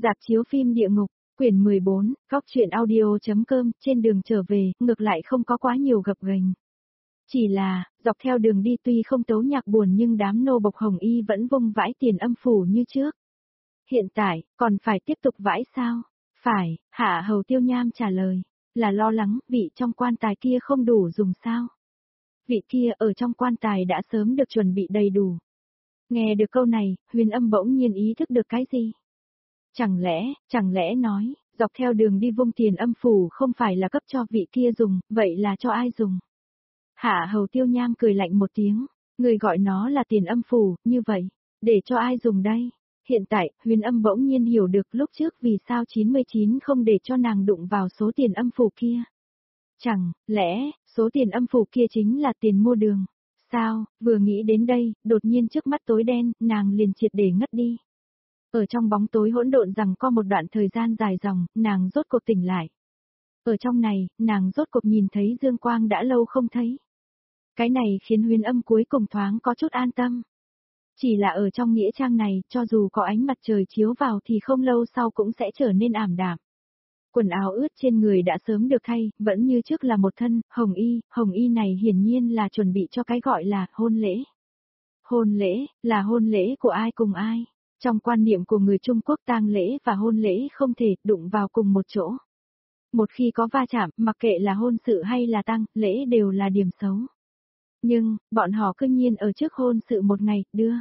Rạp chiếu phim Địa Ngục, quyển 14, góc truyện audio.com, trên đường trở về, ngược lại không có quá nhiều gập ghềnh. Chỉ là, dọc theo đường đi tuy không tấu nhạc buồn nhưng đám nô bộc Hồng Y vẫn vung vãi tiền âm phủ như trước. Hiện tại, còn phải tiếp tục vãi sao? Phải, Hạ Hầu Tiêu Nham trả lời, là lo lắng vị trong quan tài kia không đủ dùng sao? Vị kia ở trong quan tài đã sớm được chuẩn bị đầy đủ. Nghe được câu này, Huyền Âm bỗng nhiên ý thức được cái gì? Chẳng lẽ nói, dọc theo đường đi vung tiền âm phủ không phải là cấp cho vị kia dùng, vậy là cho ai dùng? Hạ Hầu Tiêu Nham cười lạnh một tiếng, người gọi nó là tiền âm phủ, như vậy, để cho ai dùng đây? Hiện tại, Huyền Âm bỗng nhiên hiểu được lúc trước vì sao 99 không để cho nàng đụng vào số tiền âm phủ kia. Chẳng lẽ, số tiền âm phủ kia chính là tiền mua đường? Sao, vừa nghĩ đến đây, đột nhiên trước mắt tối đen, nàng liền triệt để ngất đi. Ở trong bóng tối hỗn độn rằng có một đoạn thời gian dài dòng, nàng rốt cuộc tỉnh lại. Ở trong này, nàng rốt cuộc nhìn thấy dương quang đã lâu không thấy. Cái này khiến Huyền Âm cuối cùng thoáng có chút an tâm. Chỉ là ở trong nghĩa trang này, cho dù có ánh mặt trời chiếu vào thì không lâu sau cũng sẽ trở nên ảm đạm. Quần áo ướt trên người đã sớm được thay, vẫn như trước là một thân, hồng y này hiển nhiên là chuẩn bị cho cái gọi là hôn lễ. Hôn lễ, là hôn lễ của ai cùng ai? Trong quan niệm của người Trung Quốc tang lễ và hôn lễ không thể đụng vào cùng một chỗ. Một khi có va chạm, mặc kệ là hôn sự hay là tang lễ đều là điểm xấu. Nhưng, bọn họ cứ nhiên ở trước hôn sự một ngày, đưa.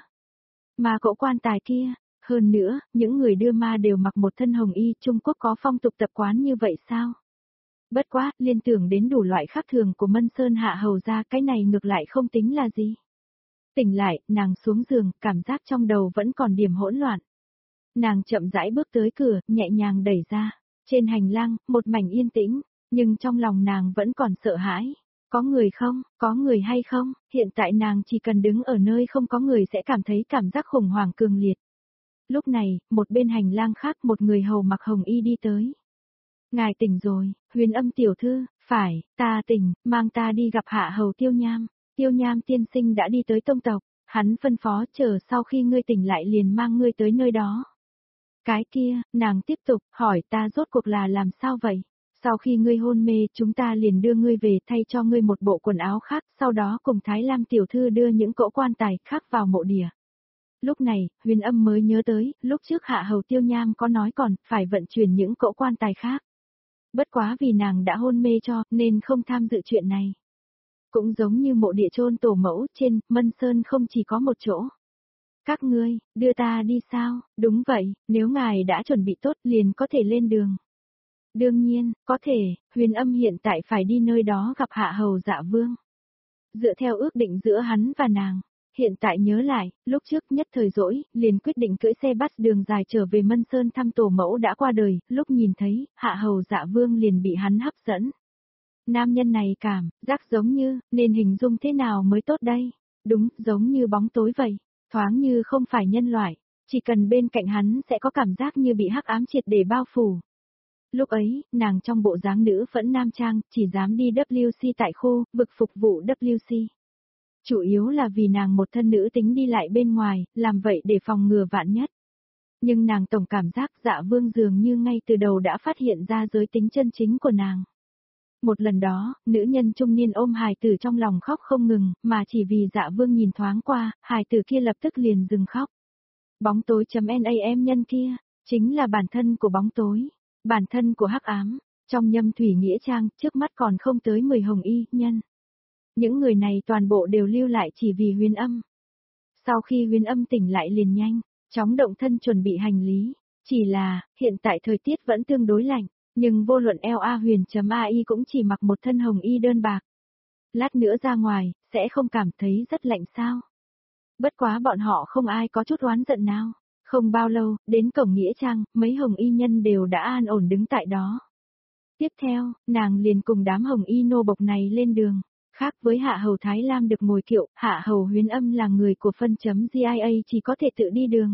Mà cỗ quan tài kia, hơn nữa, những người đưa ma đều mặc một thân hồng y, Trung Quốc có phong tục tập quán như vậy sao? Bất quá, liên tưởng đến đủ loại khác thường của Mân Sơn Hạ Hầu ra, cái này ngược lại không tính là gì. Tỉnh lại, nàng xuống giường, cảm giác trong đầu vẫn còn điểm hỗn loạn. Nàng chậm rãi bước tới cửa, nhẹ nhàng đẩy ra. Trên hành lang, một mảnh yên tĩnh, nhưng trong lòng nàng vẫn còn sợ hãi. Có người không, có người hay không, hiện tại nàng chỉ cần đứng ở nơi không có người sẽ cảm thấy cảm giác khủng hoảng cường liệt. Lúc này, một bên hành lang khác một người hầu mặc hồng y đi tới. Ngài tỉnh rồi, Huyền Âm tiểu thư, phải, ta tỉnh, mang ta đi gặp Hạ Hầu Tiêu Nham. Tiêu Nham tiên sinh đã đi tới tông tộc, hắn phân phó chờ sau khi ngươi tỉnh lại liền mang ngươi tới nơi đó. Cái kia, nàng tiếp tục hỏi ta rốt cuộc là làm sao vậy? Sau khi ngươi hôn mê chúng ta liền đưa ngươi về thay cho ngươi một bộ quần áo khác, sau đó cùng Thái Lam tiểu thư đưa những cỗ quan tài khác vào mộ địa. Lúc này, Huyền Âm mới nhớ tới, lúc trước Hạ Hầu Tiêu Nham có nói còn phải vận chuyển những cỗ quan tài khác. Bất quá vì nàng đã hôn mê cho, nên không tham dự chuyện này. Cũng giống như mộ địa chôn tổ mẫu trên, Mân Sơn không chỉ có một chỗ. Các ngươi, đưa ta đi sao? Đúng vậy, nếu ngài đã chuẩn bị tốt liền có thể lên đường. Đương nhiên, có thể, Huyền Âm hiện tại phải đi nơi đó gặp Hạ Hầu Dạ Vương. Dựa theo ước định giữa hắn và nàng, hiện tại nhớ lại, lúc trước nhất thời rỗi, liền quyết định cưỡi xe bus đường dài trở về Mân Sơn thăm tổ mẫu đã qua đời, lúc nhìn thấy, Hạ Hầu Dạ Vương liền bị hắn hấp dẫn. Nam nhân này cảm giác giống như, nên hình dung thế nào mới tốt đây? Đúng, giống như bóng tối vậy, thoáng như không phải nhân loại, chỉ cần bên cạnh hắn sẽ có cảm giác như bị hắc ám triệt để bao phủ. Lúc ấy, nàng trong bộ dáng nữ phẫn nam trang, chỉ dám đi WC tại khu, vực phục vụ WC. Chủ yếu là vì nàng một thân nữ tính đi lại bên ngoài, làm vậy để phòng ngừa vạn nhất. Nhưng nàng tổng cảm giác Dạ Vương dường như ngay từ đầu đã phát hiện ra giới tính chân chính của nàng. Một lần đó, nữ nhân trung niên ôm hài tử trong lòng khóc không ngừng, mà chỉ vì Dạ Vương nhìn thoáng qua, hài tử kia lập tức liền dừng khóc. Bóng tối.nam nhân kia, chính là bản thân của bóng tối, bản thân của hắc ám, trong Nhâm Thủy Nghĩa Trang, trước mắt còn không tới 10 hồng y nhân. Những người này toàn bộ đều lưu lại chỉ vì Huyền Âm. Sau khi Huyền Âm tỉnh lại liền nhanh, chóng động thân chuẩn bị hành lý, chỉ là, hiện tại thời tiết vẫn tương đối lạnh. Nhưng vô luận LA Huyền.ai cũng chỉ mặc một thân hồng y đơn bạc. Lát nữa ra ngoài, sẽ không cảm thấy rất lạnh sao. Bất quá bọn họ không ai có chút oán giận nào. Không bao lâu, đến cổng nghĩa trang, mấy hồng y nhân đều đã an ổn đứng tại đó. Tiếp theo, nàng liền cùng đám hồng y nô bộc này lên đường. Khác với Hạ Hầu Thái Lam được ngồi kiệu, Hạ Hầu Huyền Âm là người của phân.GIA chỉ có thể tự đi đường.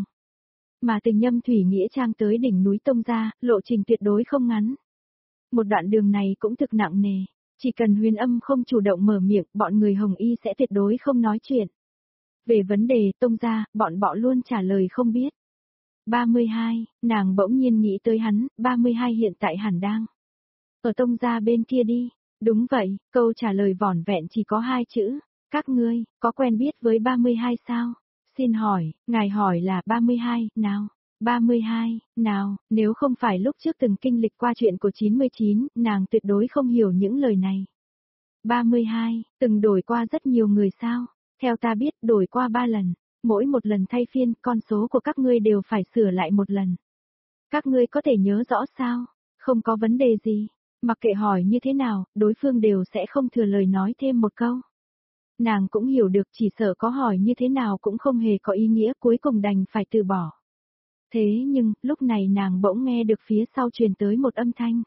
Mà từ Nhâm Thủy Nghĩa Trang tới đỉnh núi Tông Gia, lộ trình tuyệt đối không ngắn. Một đoạn đường này cũng thực nặng nề, chỉ cần Huyền Âm không chủ động mở miệng, bọn người hồng y sẽ tuyệt đối không nói chuyện. Về vấn đề Tông Gia, bọn họ luôn trả lời không biết. 32, nàng bỗng nhiên nghĩ tới hắn, 32 hiện tại hẳn đang ở Tông gia bên kia đi. Đúng vậy, câu trả lời vỏn vẹn chỉ có 2 chữ. Các ngươi, có quen biết với 32 sao? Xin hỏi, ngài hỏi là 32, nào? 32, nào, nếu không phải lúc trước từng kinh lịch qua chuyện của 99, nàng tuyệt đối không hiểu những lời này. 32, từng đổi qua rất nhiều người sao? Theo ta biết đổi qua 3 lần, mỗi một lần thay phiên, con số của các ngươi đều phải sửa lại một lần. Các ngươi có thể nhớ rõ sao? Không có vấn đề gì. Mặc kệ hỏi như thế nào, đối phương đều sẽ không thừa lời nói thêm một câu. Nàng cũng hiểu được chỉ sợ có hỏi như thế nào cũng không hề có ý nghĩa, cuối cùng đành phải từ bỏ. Thế nhưng, lúc này nàng bỗng nghe được phía sau truyền tới một âm thanh.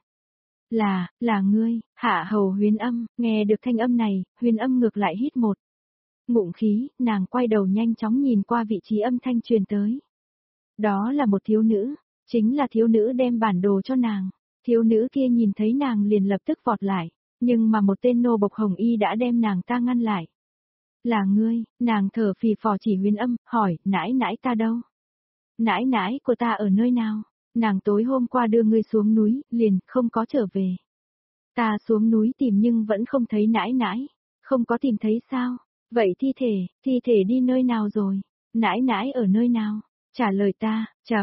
Là ngươi, Hạ Hầu Huyền Âm. Nghe được thanh âm này, Huyền Âm ngược lại hít một ngụm khí, nàng quay đầu nhanh chóng nhìn qua vị trí âm thanh truyền tới. Đó là một thiếu nữ, chính là thiếu nữ đem bản đồ cho nàng. Thiếu nữ kia nhìn thấy nàng liền lập tức vọt lại, nhưng mà một tên nô bộc hồng y đã đem nàng ta ngăn lại. Là ngươi, nàng thở phì phò chỉ Huyền Âm, hỏi, nãi nãi ta đâu? Nãi nãi của ta ở nơi nào? Nàng tối hôm qua đưa ngươi xuống núi, liền, không có trở về. Ta xuống núi tìm nhưng vẫn không thấy nãi nãi. Không có tìm thấy sao? Vậy thi thể đi nơi nào rồi? Nãi nãi ở nơi nào? Trả lời ta,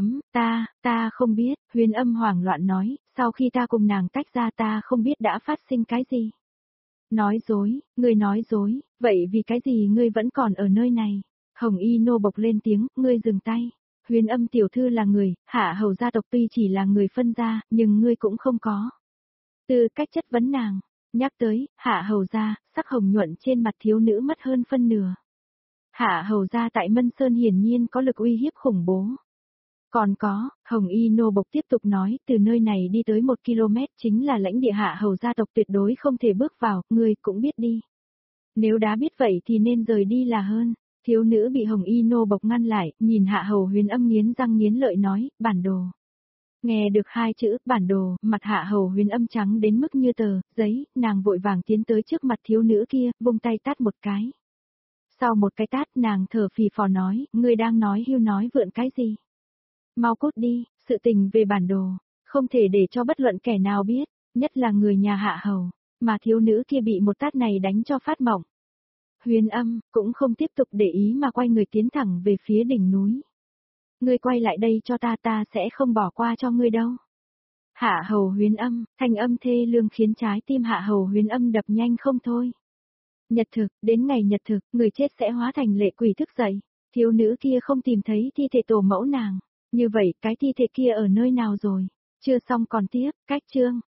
ta không biết, Huyền Âm hoảng loạn nói, sau khi ta cùng nàng tách ra ta không biết đã phát sinh cái gì. Nói dối, ngươi nói dối, vậy vì cái gì ngươi vẫn còn ở nơi này? Hồng y nô bộc lên tiếng, ngươi dừng tay. Huyền Âm tiểu thư là người, Hạ Hầu gia tộc tuy chỉ là người phân gia, nhưng ngươi cũng không có tư cách chất vấn nàng. Nhắc tới, Hạ Hầu gia, sắc hồng nhuận trên mặt thiếu nữ mất hơn phân nửa. Hạ Hầu gia tại Mân Sơn hiển nhiên có lực uy hiếp khủng bố. Còn có, Hồng y nô bộc tiếp tục nói, từ nơi này đi tới 1 km chính là lãnh địa Hạ Hầu gia tộc, tuyệt đối không thể bước vào, ngươi cũng biết đi. Nếu đã biết vậy thì nên rời đi là hơn. Thiếu nữ bị Hồng y nô bộc ngăn lại, nhìn Hạ Hầu Huyền Âm nghiến răng nghiến lợi nói, bản đồ. Nghe được 2 chữ, bản đồ, mặt Hạ Hầu Huyền Âm trắng đến mức như tờ giấy, nàng vội vàng tiến tới trước mặt thiếu nữ kia, vung tay tát một cái. Sau một cái tát nàng thở phì phò nói, ngươi đang nói hưu nói vượn cái gì? Mau cút đi, sự tình về bản đồ, không thể để cho bất luận kẻ nào biết, nhất là người nhà Hạ Hầu, mà thiếu nữ kia bị một tát này đánh cho phát mộng. Huyền Âm cũng không tiếp tục để ý mà quay người tiến thẳng về phía đỉnh núi. Ngươi quay lại đây cho ta sẽ không bỏ qua cho ngươi đâu. Hạ Hầu Huyền Âm, thanh âm thê lương khiến trái tim Hạ Hầu Huyền Âm đập nhanh không thôi. Nhật thực, đến ngày nhật thực, người chết sẽ hóa thành lệ quỷ thức dậy. Thiếu nữ kia không tìm thấy thi thể tổ mẫu nàng. Như vậy, cái thi thể kia ở nơi nào rồi? Chưa xong còn tiếp, cách chương.